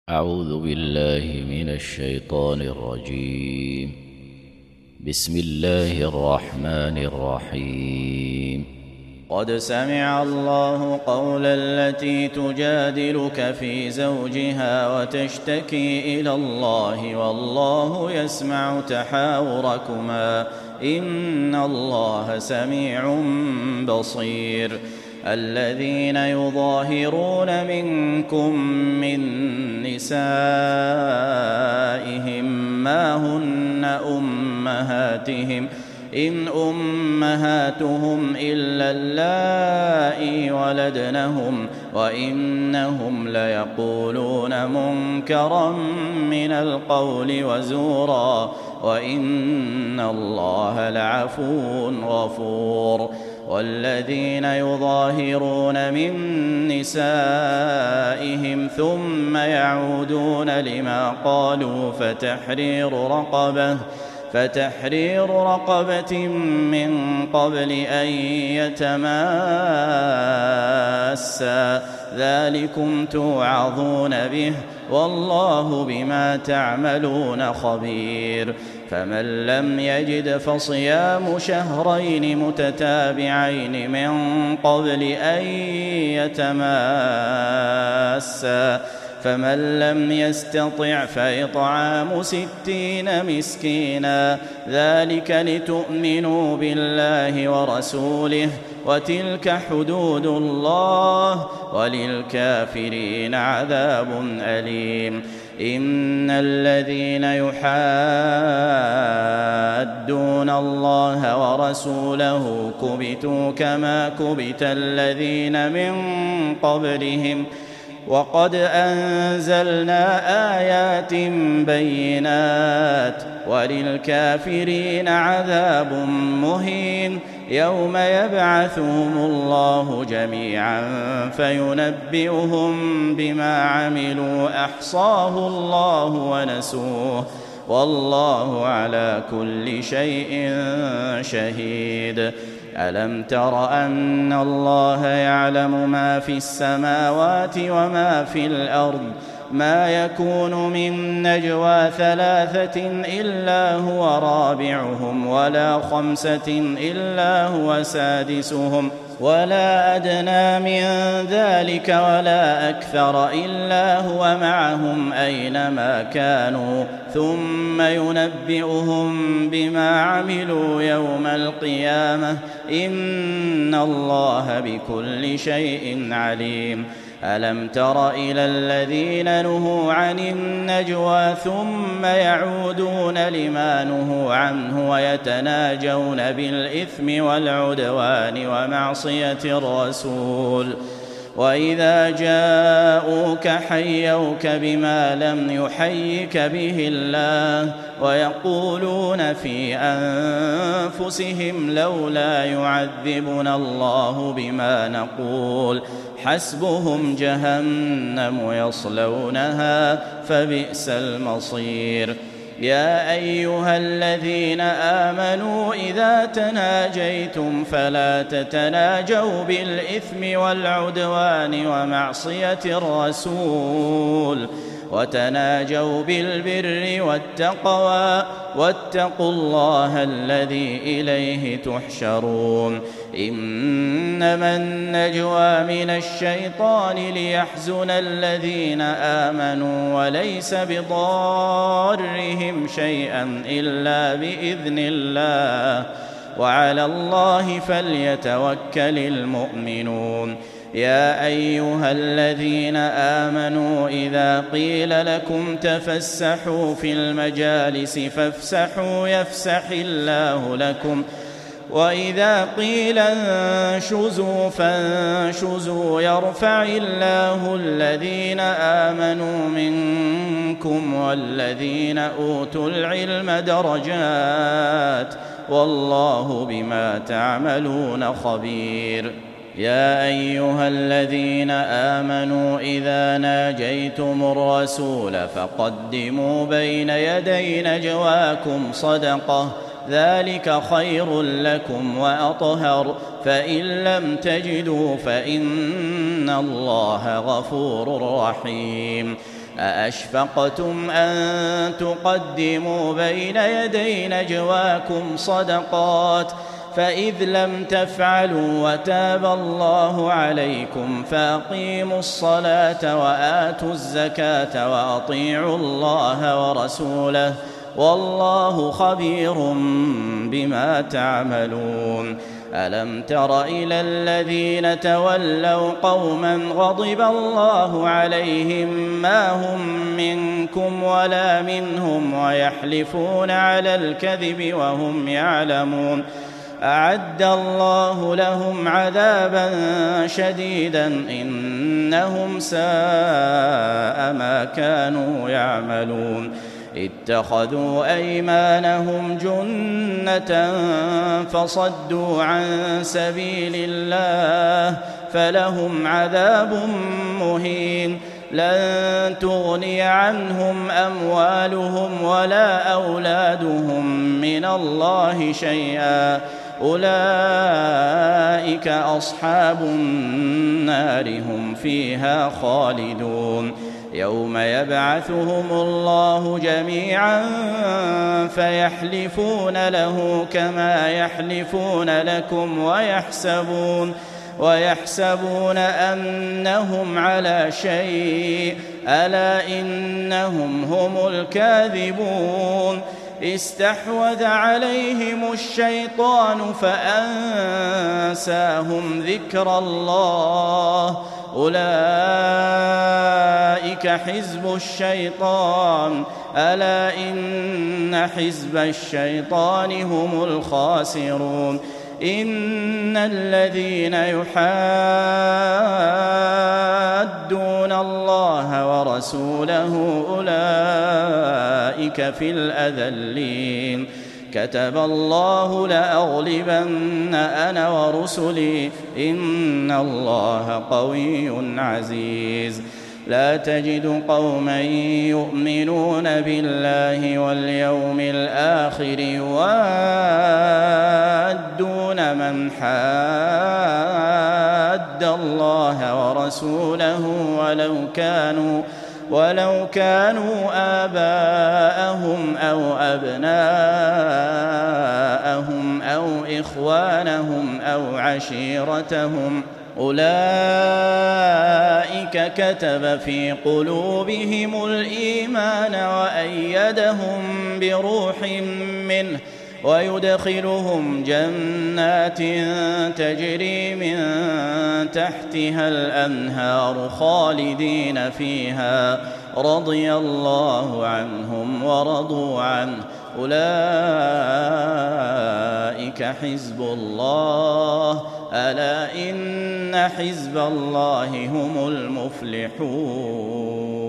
أعوذ بالله من الشيطان الرجيم. بسم الله الرحمن الرحيم. قد سمع الله قول التي تجادلك في زوجها وتشتكي إلى الله والله يسمع تحاوركما إن الله سميع بصير. الذين يظاهرون منكم من نسائهم ما هن أمهاتهم إن أمهاتهم إلا اللائي ولدنهم وإنهم ليقولون منكرا من القول وزورا وإن الله لعفو غفور. والذين يظاهرون من نسائهم ثم يعودون لما قالوا فتحرير رقبة من قبل أن يتماسا ذلكم توعظون به والله بما تعملون خبير. فمن لم يجد فصيام شهرين متتابعين من قبل أن يتماسا فمن لم يستطع فإطعام 60 مسكينا ذلك لتؤمنوا بالله ورسوله وتلك حدود الله وللكافرين عذاب أليم. إن الذين يحادون الله ورسوله كبتوا كما كبت الذين من قبلهم وقد أنزلنا آيات بينات وللكافرين عذاب مهين. يوم يبعثهم الله جميعا فينبئهم بما عملوا أحصاه الله ونسوه والله على كل شيء شهيد. ألم تر أن الله يعلم ما في السماوات وما في الأرض ما يكون من نجوى 3 إلا هو رابعهم ولا 5 إلا هو سادسهم ولا أدنى من ذلك ولا أكثر إلا هو معهم أينما كانوا ثم ينبئهم بما عملوا يوم القيامة إن الله بكل شيء عليم. ألم تر إلى الذين نهوا عن النجوى ثم يعودون لما نهوا عنه ويتناجون بالإثم والعدوان ومعصية الرسول وإذا جاءوك حيوك بما لم يحيك به الله ويقولون في أنفسهم لولا يعذبنا الله بما نقول حسبهم جهنم يصلونها فبئس المصير. يا أيها الذين آمنوا إذا تناجيتم فلا تتناجوا بالإثم والعدوان ومعصية الرسول وتناجوا بالبر والتقوى واتقوا الله الذي إليه تحشرون. إنما النجوى من الشيطان ليحزن الذين آمنوا وليس بضارهم شيئا إلا بإذن الله وعلى الله فليتوكل المؤمنون. يا أيها الذين آمنوا إذا قيل لكم تفسحوا في المجالس فافسحوا يفسح الله لكم وإذا قيل انشزوا فانشزوا يرفع الله الذين آمنوا منكم والذين أوتوا العلم درجات والله بما تعملون خبير. يا أيها الذين آمنوا إذا ناجيتم الرسول فقدموا بين يدي نجواكم صدقة ذلك خير لكم وأطهر فإن لم تجدوا فإن الله غفور رحيم. أأشفقتم أن تقدموا بين يدي نجواكم صدقات فإذ لم تفعلوا وتاب الله عليكم فأقيموا الصلاة وآتوا الزكاة وأطيعوا الله ورسوله والله خبير بما تعملون. ألم تر إلى الذين تولوا قوما غضب الله عليهم ما هم منكم ولا منهم ويحلفون على الكذب وهم يعلمون أعد الله لهم عذابا شديدا إنهم ساء ما كانوا يعملون. اتخذوا أيمانهم جنة فصدوا عن سبيل الله فلهم عذاب مهين. لن تغني عنهم أموالهم ولا أولادهم من الله شيئا أولئك أصحاب النار هم فيها خالدون. يوم يبعثهم الله جميعا فيحلفون له كما يحلفون لكم ويحسبون أنهم على شيء ألا إنهم هم الكاذبون. استحوذ عليهم الشيطان فأنساهم ذكر الله أولئك حزب الشيطان ألا إن حزب الشيطان هم الخاسرون. إن الذين يحادون الله ورسوله أولئك في الأذلين. كتب الله لأغلبن أنا ورسلي إن الله قوي عزيز. لا تجد قوما يؤمنون بالله واليوم الآخر يوادون من حاد الله ورسوله ولو كانوا آباءهم أو أبناءهم أو إخوانهم أو عشيرتهم أولئك كتب في قلوبهم الإيمان وأيدهم بروح منه ويدخلهم جنات تجري من تحتها الأنهار خالدين فيها رضي الله عنهم ورضوا عنه أولئك حزب الله ألا إن حزب الله هم المفلحون.